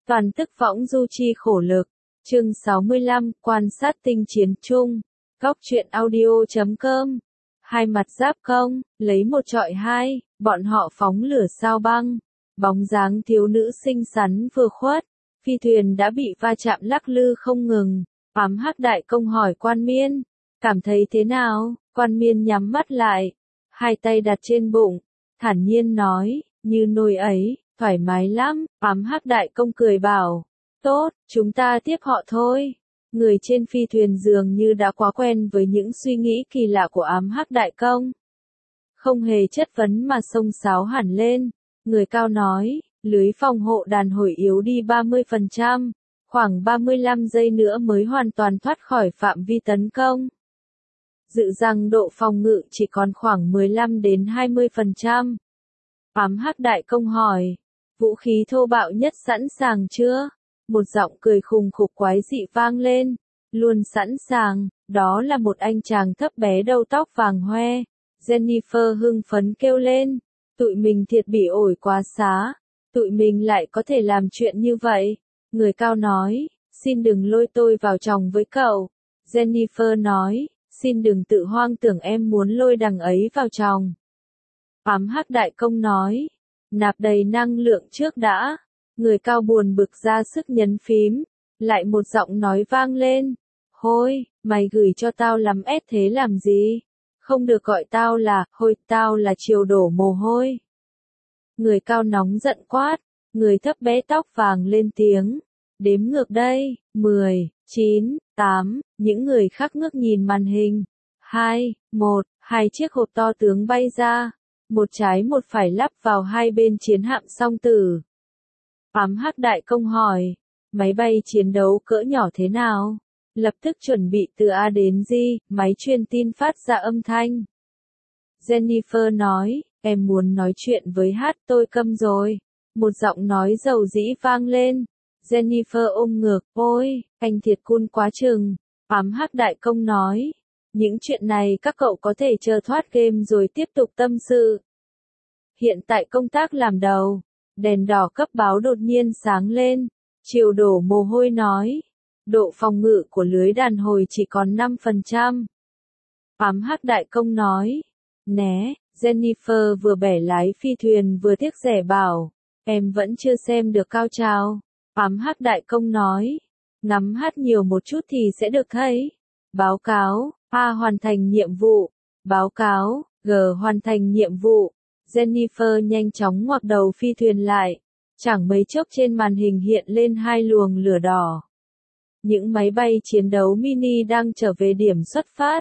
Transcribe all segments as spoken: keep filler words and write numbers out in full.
Toàn tức võng du chi khổ lực. Chương sáu mươi lăm, quan sát tinh chiến chung. Góc truyện audio chấm com. Hai mặt giáp công, lấy một trọi hai, bọn họ phóng lửa sao băng. Bóng dáng thiếu nữ xinh xắn vừa khuất, phi thuyền đã bị va chạm lắc lư không ngừng. Ám Hắc Đại Công hỏi Quan Miên, cảm thấy thế nào? Quan Miên nhắm mắt lại, hai tay đặt trên bụng, thản nhiên nói, như nồi ấy, thoải mái lắm. Ám Hắc Đại Công cười bảo, tốt, chúng ta tiếp họ thôi. Người trên phi thuyền dường như đã quá quen với những suy nghĩ kỳ lạ của Ám Hắc Đại Công. Không hề chất vấn mà xông xáo hẳn lên. Người cao nói, lưới phòng hộ đàn hồi yếu đi ba mươi phần trăm, khoảng ba mươi lăm giây nữa mới hoàn toàn thoát khỏi phạm vi tấn công. Dự rằng độ phòng ngự chỉ còn khoảng mười lăm đến hai mươi phần trăm. Ám Hắc Đại Công hỏi, vũ khí thô bạo nhất sẵn sàng chưa? Một giọng cười khùng khục quái dị vang lên, luôn sẵn sàng, đó là một anh chàng thấp bé đầu tóc vàng hoe. Jennifer hưng phấn kêu lên, tụi mình thiệt bị ổi quá xá, tụi mình lại có thể làm chuyện như vậy. Người cao nói, xin đừng lôi tôi vào chồng với cậu. Jennifer nói, xin đừng tự hoang tưởng em muốn lôi đằng ấy vào chồng. Ám Hắc Đại Công nói, nạp đầy năng lượng trước đã. Người cao buồn bực ra sức nhấn phím, lại một giọng nói vang lên, hôi, mày gửi cho tao lắm ép thế làm gì? Không được gọi tao là, hôi, tao là Triều Đổ Mồ Hôi. Người cao nóng giận quát, người thấp bé tóc vàng lên tiếng, đếm ngược đây, mười, chín, tám, những người khác ngước nhìn màn hình, hai, một, hai chiếc hộp to tướng bay ra, một trái một phải lắp vào hai bên chiến hạm song tử. Ám Hắc Đại Công hỏi, máy bay chiến đấu cỡ nhỏ thế nào? Lập tức chuẩn bị từ A đến Z, máy truyền tin phát ra âm thanh. Jennifer nói, em muốn nói chuyện với hát, tôi câm rồi. Một giọng nói dầu dĩ vang lên. Jennifer ôm ngược, ôi, anh thiệt cool quá chừng. Ám Hắc Đại Công nói, những chuyện này các cậu có thể chờ thoát game rồi tiếp tục tâm sự. Hiện tại công tác làm đầu. Đèn đỏ cấp báo đột nhiên sáng lên. Triều Đổ Mồ Hôi nói, độ phòng ngự của lưới đàn hồi chỉ còn năm phần trăm. Ám Hắc Đại Công nói, né. Jennifer vừa bẻ lái phi thuyền vừa tiếc rẻ bảo, em vẫn chưa xem được cao trào. Ám Hắc Đại Công nói, ngắm hát nhiều một chút thì sẽ được thấy. Báo cáo, A hoàn thành nhiệm vụ. Báo cáo, G hoàn thành nhiệm vụ. Jennifer nhanh chóng ngoặc đầu phi thuyền lại. Chẳng mấy chốc trên màn hình hiện lên hai luồng lửa đỏ. Những máy bay chiến đấu mini đang trở về điểm xuất phát.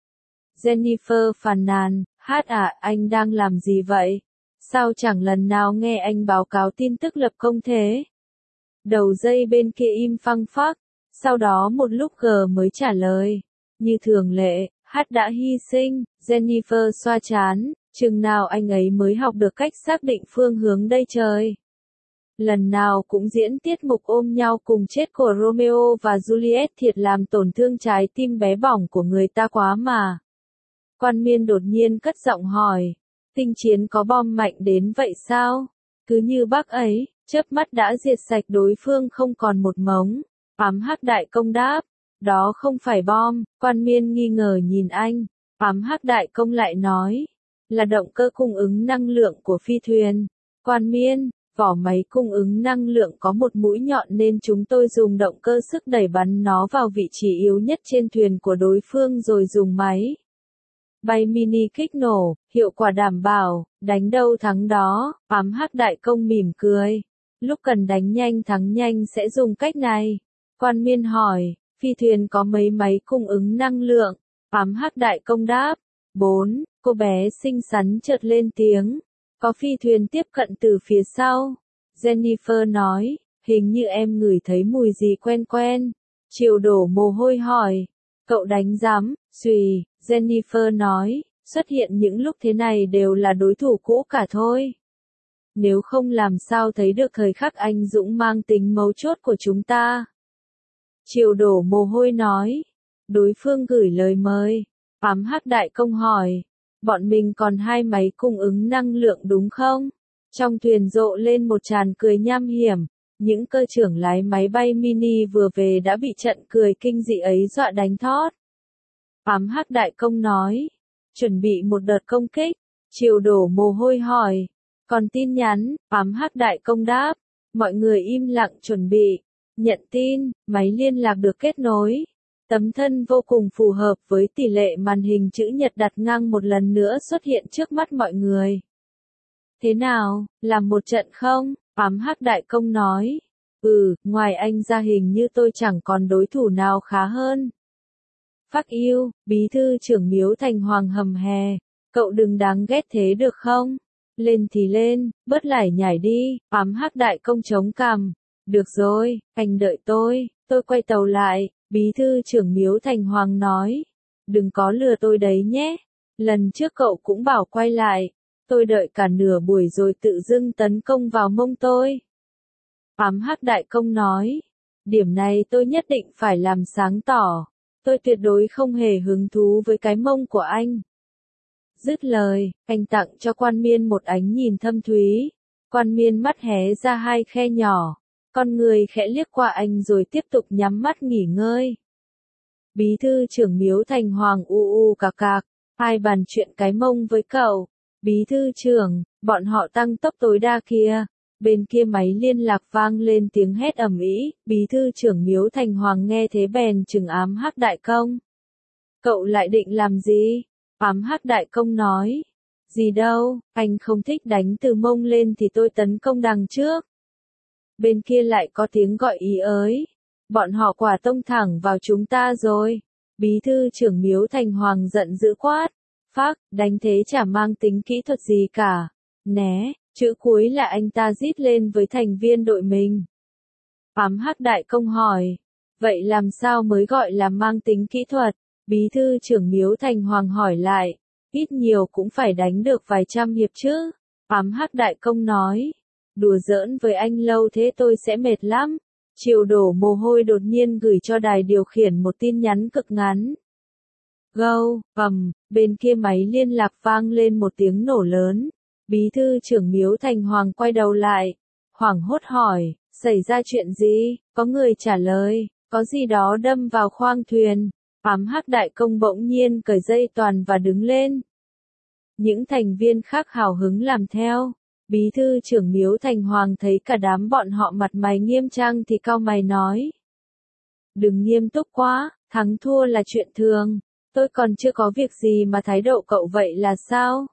Jennifer phàn nàn, hát à, anh đang làm gì vậy? Sao chẳng lần nào nghe anh báo cáo tin tức lập công thế? Đầu dây bên kia im phăng phắc, sau đó một lúc G mới trả lời. Như thường lệ, hát đã hy sinh. Jennifer xoa trán, chừng nào anh ấy mới học được cách xác định phương hướng đây trời? Lần nào cũng diễn tiết mục ôm nhau cùng chết của Romeo và Juliet thiệt làm tổn thương trái tim bé bỏng của người ta quá mà. Quan Miên đột nhiên cất giọng hỏi, tinh chiến có bom mạnh đến vậy sao? Cứ như bác ấy, chớp mắt đã diệt sạch đối phương không còn một mống. Ám Hắc Đại Công đáp, đó không phải bom. Quan Miên nghi ngờ nhìn anh. Ám Hắc Đại Công lại nói, là động cơ cung ứng năng lượng của phi thuyền. Quan Miên, vỏ máy cung ứng năng lượng có một mũi nhọn nên chúng tôi dùng động cơ sức đẩy bắn nó vào vị trí yếu nhất trên thuyền của đối phương rồi dùng máy bay mini kích nổ, hiệu quả đảm bảo, đánh đâu thắng đó. Ám Hắc Đại Công mỉm cười, lúc cần đánh nhanh thắng nhanh sẽ dùng cách này. Quan Miên hỏi, phi thuyền có mấy máy cung ứng năng lượng? Ám Hắc Đại Công đáp, bốn. Cô bé xinh xắn chợt lên tiếng, có phi thuyền tiếp cận từ phía sau. Jennifer nói, hình như em ngửi thấy mùi gì quen quen. Triều Đổ Mồ Hôi hỏi, cậu đánh giám, xùy. Jennifer nói, xuất hiện những lúc thế này đều là đối thủ cũ cả thôi. Nếu không làm sao thấy được thời khắc anh dũng mang tính mấu chốt của chúng ta. Triều Đổ Mồ Hôi nói, đối phương gửi lời mời. Ám Hắc Đại Công hỏi, bọn mình còn hai máy cung ứng năng lượng đúng không? Trong thuyền rộ lên một tràng cười nham hiểm, Những cơ trưởng lái máy bay mini vừa về đã bị trận cười kinh dị ấy dọa đánh thót. Ám Hắc Đại Công nói, chuẩn bị một đợt công kích. Triều Đổ Mồ Hôi hỏi, còn tin nhắn? Ám Hắc Đại Công đáp, mọi người im lặng chuẩn bị. Nhận tin, máy liên lạc được kết nối. Tấm thân vô cùng phù hợp với tỷ lệ màn hình chữ nhật đặt ngang một lần nữa xuất hiện trước mắt mọi người. Thế nào, làm một trận không? Ám Hắc Đại Công nói, ừ, ngoài anh ra hình như tôi chẳng còn đối thủ nào khá hơn. Phác Yêu, bí thư trưởng Miếu Thành Hoàng hầm hè, cậu đừng đáng ghét thế được không? Lên thì lên, bớt lải nhải đi. Ám Hắc Đại Công chống cằm, được rồi, anh đợi tôi, tôi quay tàu lại. Bí thư trưởng Miếu Thành Hoàng nói, đừng có lừa tôi đấy nhé. Lần trước cậu cũng bảo quay lại, tôi đợi cả nửa buổi rồi tự dưng tấn công vào mông tôi. Ám Hắc Đại Công nói, điểm này tôi nhất định phải làm sáng tỏ. Tôi tuyệt đối không hề hứng thú với cái mông của anh. Dứt lời, anh tặng cho Quan Miên một ánh nhìn thâm thúy. Quan Miên mắt hé ra hai khe nhỏ. Con người khẽ liếc qua anh rồi tiếp tục nhắm mắt nghỉ ngơi. Bí thư trưởng Miếu Thành Hoàng u u cạc cạc, ai bàn chuyện cái mông với cậu? Bí thư trưởng, bọn họ tăng tốc tối đa kia. Bên kia máy liên lạc vang lên tiếng hét ầm ĩ, bí thư trưởng Miếu Thành Hoàng nghe thế bèn trừng Ám Hắc Đại Công. Cậu lại định làm gì? Ám Hắc Đại Công nói. Gì đâu, anh không thích đánh từ mông lên thì tôi tấn công đằng trước. Bên kia lại có tiếng gọi ý ới. Bọn họ quả tông thẳng vào chúng ta rồi. Bí thư trưởng Miếu Thành Hoàng giận dữ quát. Phác, đánh thế chả mang tính kỹ thuật gì cả. Né, chữ cuối là anh ta rít lên với thành viên đội mình. Ám Hắc Đại Công hỏi. Vậy làm sao mới gọi là mang tính kỹ thuật? Bí thư trưởng Miếu Thành Hoàng hỏi lại. Ít nhiều cũng phải đánh được vài trăm hiệp chứ. Ám Hắc Đại Công nói. Đùa giỡn với anh lâu thế tôi sẽ mệt lắm. Triều Đổ Mồ Hôi đột nhiên gửi cho đài điều khiển một tin nhắn cực ngắn. Gâu, ầm, bên kia máy liên lạc vang lên một tiếng nổ lớn. Bí thư trưởng Miếu Thành Hoàng quay đầu lại. Hoảng hốt hỏi, xảy ra chuyện gì? Có người trả lời, có gì đó đâm vào khoang thuyền. Ám Hắc Đại Công bỗng nhiên cởi dây toàn và đứng lên. Những thành viên khác hào hứng làm theo. Bí thư trưởng Miếu Thành Hoàng thấy cả đám bọn họ mặt mày nghiêm trang thì cau mày nói. Đừng nghiêm túc quá, thắng thua là chuyện thường. Tôi còn chưa có việc gì mà thái độ cậu vậy là sao?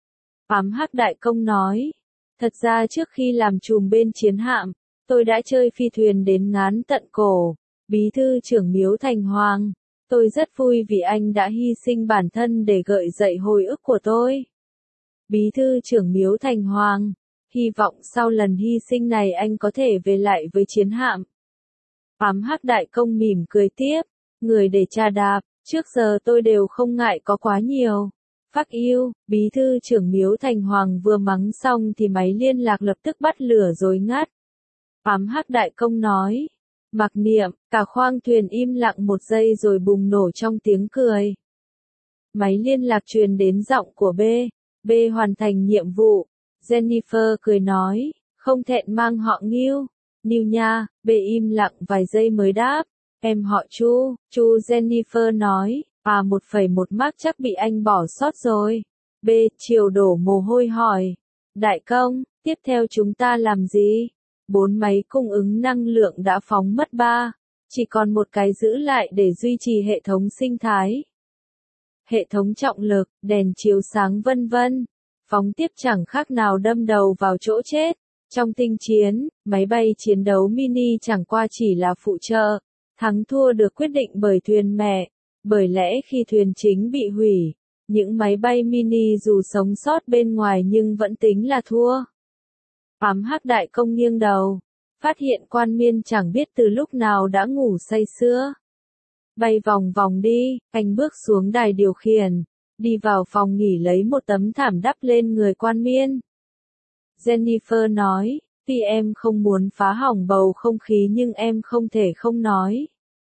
Ám Hắc Đại Công nói. Thật ra trước khi làm trùm bên chiến hạm, tôi đã chơi phi thuyền đến ngán tận cổ. Bí thư trưởng Miếu Thành Hoàng. Tôi rất vui vì anh đã hy sinh bản thân để gợi dậy hồi ức của tôi. Bí thư trưởng Miếu Thành Hoàng, hy vọng sau lần hy sinh này anh có thể về lại với chiến hạm. Ám Hắc Đại Công mỉm cười tiếp, người để trà đạp, trước giờ tôi đều không ngại có quá nhiều. Phác Yêu, bí thư trưởng Miếu Thành Hoàng vừa mắng xong thì máy liên lạc lập tức bắt lửa rồi ngắt. Ám Hắc Đại Công nói. Mặc niệm, cả khoang thuyền im lặng một giây rồi bùng nổ trong tiếng cười. Máy liên lạc truyền đến giọng của B. B hoàn thành nhiệm vụ. Jennifer cười nói, không thẹn mang họ Nghiêu. Nghiêu nha, B im lặng vài giây mới đáp. Em họ Chu, Chu Jennifer nói, à một phẩy một mark chắc bị anh bỏ sót rồi. B. Triều Đổ Mồ Hôi hỏi. Đại công, tiếp theo chúng ta làm gì? Bốn máy cung ứng năng lượng đã phóng mất ba, chỉ còn một cái giữ lại để duy trì hệ thống sinh thái. Hệ thống trọng lực, đèn chiếu sáng vân vân. Phóng tiếp chẳng khác nào đâm đầu vào chỗ chết. Trong tinh chiến, máy bay chiến đấu mini chẳng qua chỉ là phụ trợ. Thắng thua được quyết định bởi thuyền mẹ. Bởi lẽ khi thuyền chính bị hủy, những máy bay mini dù sống sót bên ngoài nhưng vẫn tính là thua. Ám Hắc Đại Công nghiêng đầu, phát hiện Quan Miên chẳng biết từ lúc nào đã ngủ say sưa. Bay vòng vòng đi, anh bước xuống đài điều khiển, đi vào phòng nghỉ lấy một tấm thảm đắp lên người Quan Miên. Jennifer nói, tuy em không muốn phá hỏng bầu không khí nhưng em không thể không nói.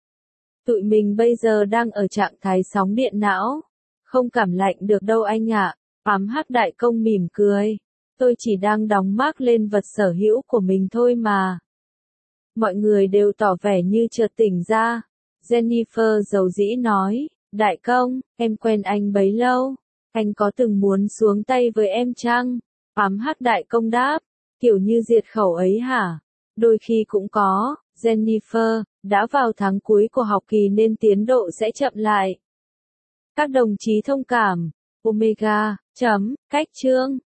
Tụi mình bây giờ đang ở trạng thái sóng điện não, không cảm lạnh được đâu anh ạ. Ám Hắc Đại Công mỉm cười. Tôi chỉ đang đóng mác lên vật sở hữu của mình thôi mà. Mọi người đều tỏ vẻ như chợt tỉnh ra. Jennifer dầu dĩ nói, đại công, em quen anh bấy lâu. Anh có từng muốn xuống tay với em chăng? Ám hắc đại công đáp, kiểu như diệt khẩu ấy hả? Đôi khi cũng có, Jennifer, đã vào tháng cuối của học kỳ nên tiến độ sẽ chậm lại. Các đồng chí thông cảm, Omega, chấm, cách chương.